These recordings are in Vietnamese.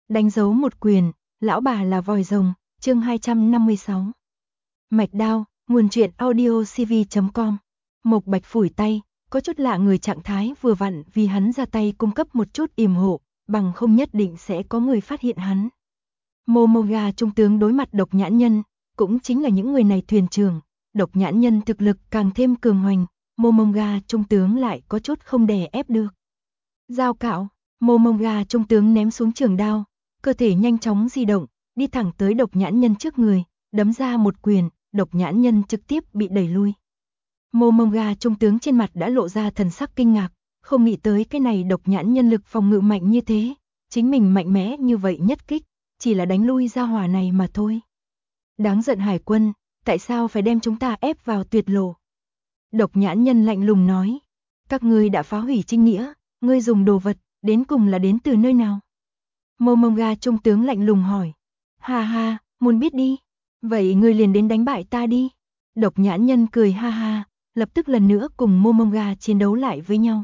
Đánh dấu một quyền, lão bà là vòi rồng, chương 256. Mạch đao, nguồn truyện audiocv.com. Mộc Bạch phủi tay, có chút lạ người trạng thái vừa vặn vì hắn ra tay cung cấp một chút yểm hộ, bằng không nhất định sẽ có người phát hiện hắn. Momoga trung tướng đối mặt độc nhãn nhân, cũng chính là những người này thuyền trưởng, độc nhãn nhân thực lực càng thêm cường hoành, Momoga trung tướng lại có chút không đè ép được. Dao cạo, Momoga trung tướng ném xuống trường đao, cơ thể nhanh chóng di động, đi thẳng tới độc nhãn nhân trước người, đấm ra một quyền, độc nhãn nhân trực tiếp bị đẩy lui. Momoga trung tướng trên mặt đã lộ ra thần sắc kinh ngạc, không nghĩ tới cái này độc nhãn nhân lực phòng ngự mạnh như thế, chính mình mạnh mẽ như vậy nhất kích, chỉ là đánh lui ra hỏa này mà thôi. Đáng giận hải quân, tại sao phải đem chúng ta ép vào tuyệt lộ? Độc nhãn nhân lạnh lùng nói, các ngươi đã phá hủy Trinh Nghĩa, ngươi dùng đồ vật, đến cùng là đến từ nơi nào? Momoga trung tướng lạnh lùng hỏi. Ha ha, muốn biết đi. Vậy ngươi liền đến đánh bại ta đi. Độc nhãn nhân cười ha ha, lập tức lần nữa cùng Momoga chiến đấu lại với nhau.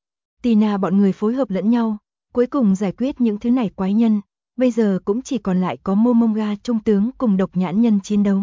Tina bọn người phối hợp lẫn nhau, cuối cùng giải quyết những thứ này quái nhân, bây giờ cũng chỉ còn lại có Momoga trung tướng cùng độc nhãn nhân chiến đấu.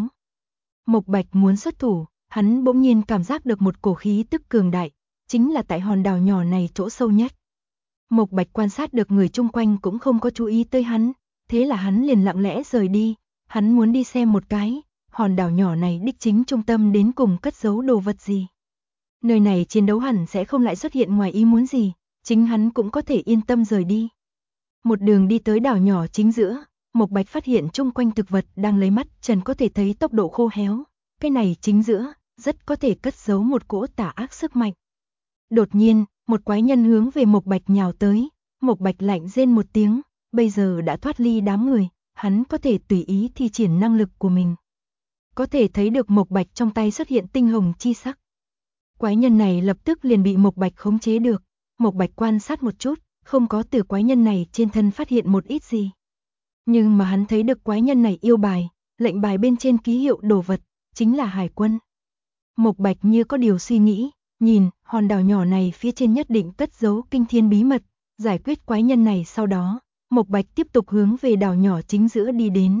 Mộc Bạch muốn xuất thủ, hắn bỗng nhiên cảm giác được một cổ khí tức cường đại, chính là tại hòn đảo nhỏ này chỗ sâu nhất. Mộc Bạch quan sát được người chung quanh cũng không có chú ý tới hắn, thế là hắn liền lặng lẽ rời đi, hắn muốn đi xem một cái, hòn đảo nhỏ này đích chính trung tâm đến cùng cất giấu đồ vật gì. Nơi này chiến đấu hẳn sẽ không lại xuất hiện ngoài ý muốn gì, chính hắn cũng có thể yên tâm rời đi. Một đường đi tới đảo nhỏ chính giữa, Mộc Bạch phát hiện chung quanh thực vật đang lấy mắt trần có thể thấy tốc độ khô héo, cái này chính giữa, rất có thể cất giấu một cỗ tà ác sức mạnh. Đột nhiên, một quái nhân hướng về Mộc Bạch nhào tới, Mộc Bạch lạnh rên một tiếng, bây giờ đã thoát ly đám người, hắn có thể tùy ý thi triển năng lực của mình. Có thể thấy được Mộc Bạch trong tay xuất hiện tinh hồng chi sắc. Quái nhân này lập tức liền bị Mộc Bạch khống chế được, Mộc Bạch quan sát một chút, không có từ quái nhân này trên thân phát hiện một ít gì. Nhưng mà hắn thấy được quái nhân này yêu bài, lệnh bài bên trên ký hiệu đồ vật, chính là hải quân. Mộc Bạch như có điều suy nghĩ, nhìn, hòn đảo nhỏ này phía trên nhất định cất giấu kinh thiên bí mật, giải quyết quái nhân này sau đó, Mộc Bạch tiếp tục hướng về đảo nhỏ chính giữa đi đến.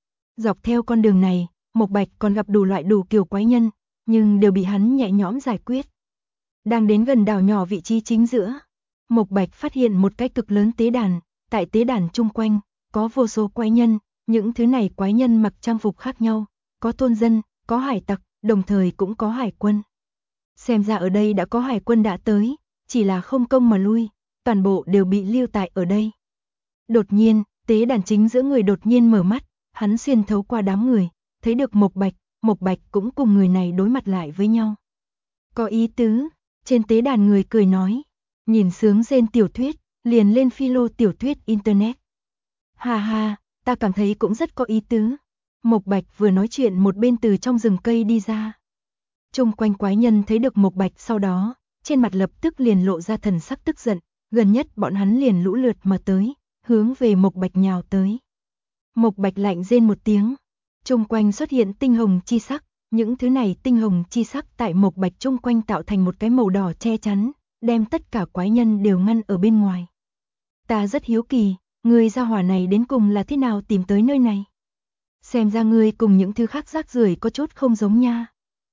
Dọc theo con đường này, Mộc Bạch còn gặp đủ loại đủ kiểu quái nhân, nhưng đều bị hắn nhẹ nhõm giải quyết. Đang đến gần đảo nhỏ vị trí chính giữa, Mộc Bạch phát hiện một cái cực lớn tế đàn, tại tế đàn chung quanh, có vô số quái nhân, những thứ này quái nhân mặc trang phục khác nhau, có thôn dân, có hải tặc, đồng thời cũng có hải quân. Xem ra ở đây đã có hải quân đã tới, chỉ là không công mà lui, toàn bộ đều bị lưu tại ở đây. Đột nhiên, tế đàn chính giữa người đột nhiên mở mắt, hắn xuyên thấu qua đám người, thấy được Mộc Bạch cũng cùng người này đối mặt lại với nhau. Có ý tứ, trên tế đàn người cười nói, nhìn sướng rên tiểu thuyết, liền lên philo tiểu thuyết internet. Ha ha, ta cảm thấy cũng rất có ý tứ. Mộc Bạch vừa nói chuyện một bên từ trong rừng cây đi ra. Chung quanh quái nhân thấy được Mộc Bạch sau đó, trên mặt lập tức liền lộ ra thần sắc tức giận, gần nhất bọn hắn liền lũ lượt mà tới, hướng về Mộc Bạch nhào tới. Mộc Bạch lạnh rên một tiếng, chung quanh xuất hiện tinh hồng chi sắc, những thứ này tinh hồng chi sắc tại Mộc Bạch chung quanh tạo thành một cái màu đỏ che chắn, đem tất cả quái nhân đều ngăn ở bên ngoài. Ta rất hiếu kỳ, người gia hỏa này đến cùng là thế nào tìm tới nơi này? Xem ra ngươi cùng những thứ khác rác rưởi có chút không giống nha.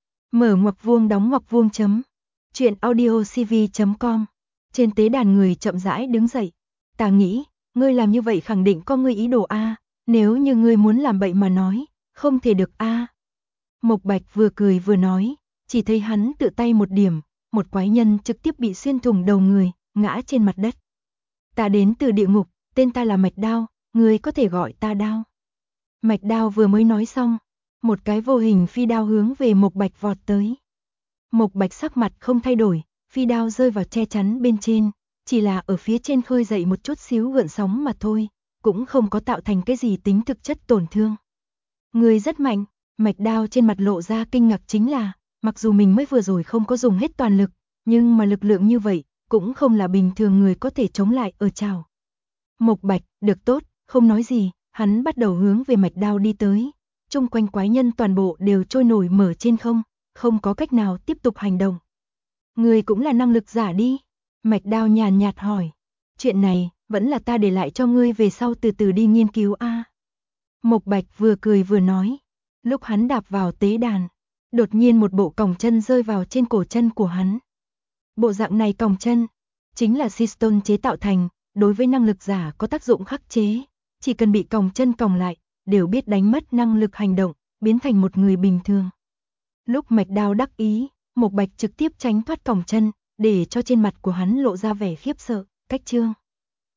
Mở ngoặc vuông đóng ngoặc vuông chấm. Chuyện audiocv.com. Trên tế đàn người chậm rãi đứng dậy. Ta nghĩ, ngươi làm như vậy khẳng định có ngươi ý đồ a, nếu như ngươi muốn làm bậy mà nói, không thể được a. Mộc Bạch vừa cười vừa nói, chỉ thấy hắn tự tay một điểm, một quái nhân trực tiếp bị xuyên thủng đầu người, ngã trên mặt đất. Ta đến từ địa ngục, tên ta là Mạch Đao, ngươi có thể gọi ta Đao. Mạch Đao vừa mới nói xong, một cái vô hình phi đao hướng về Mộc Bạch vọt tới. Mộc Bạch sắc mặt không thay đổi, phi đao rơi vào che chắn bên trên, chỉ là ở phía trên khơi dậy một chút xíu gợn sóng mà thôi, cũng không có tạo thành cái gì tính thực chất tổn thương. Người rất mạnh, Mạch Đao trên mặt lộ ra kinh ngạc chính là, mặc dù mình mới vừa rồi không có dùng hết toàn lực, nhưng mà lực lượng như vậy, cũng không là bình thường người có thể chống lại ở chào. Mộc Bạch, được tốt, không nói gì, hắn bắt đầu hướng về Mạch Đao đi tới. Chung quanh quái nhân toàn bộ đều trôi nổi mở trên không, không có cách nào tiếp tục hành động. Người cũng là năng lực giả đi. Mạch Đao nhàn nhạt hỏi. Chuyện này, vẫn là ta để lại cho ngươi về sau từ từ đi nghiên cứu a. Mộc Bạch vừa cười vừa nói. Lúc hắn đạp vào tế đàn, đột nhiên một bộ còng chân rơi vào trên cổ chân của hắn. Bộ dạng này còng chân, chính là Seastone chế tạo thành, đối với năng lực giả có tác dụng khắc chế. Chỉ cần bị còng chân còng lại, đều biết đánh mất năng lực hành động, biến thành một người bình thường. Lúc Mạch Đao đắc ý, Mộc Bạch trực tiếp tránh thoát còng chân, để cho trên mặt của hắn lộ ra vẻ khiếp sợ, cách trương.